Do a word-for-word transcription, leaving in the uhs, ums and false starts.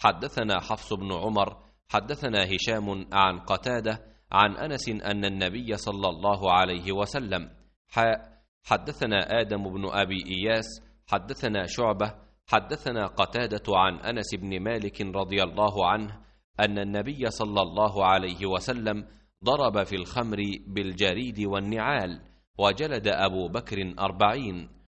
حدثنا حفص بن عمر حدثنا هشام عن قتادة عن أنس أن النبي صلى الله عليه وسلم حدثنا آدم بن أبي إياس حدثنا شعبة حدثنا قتادة عن أنس بن مالك رضي الله عنه أن النبي صلى الله عليه وسلم ضرب في الخمر بالجريد والنعال، وجلد أبو بكر أربعين،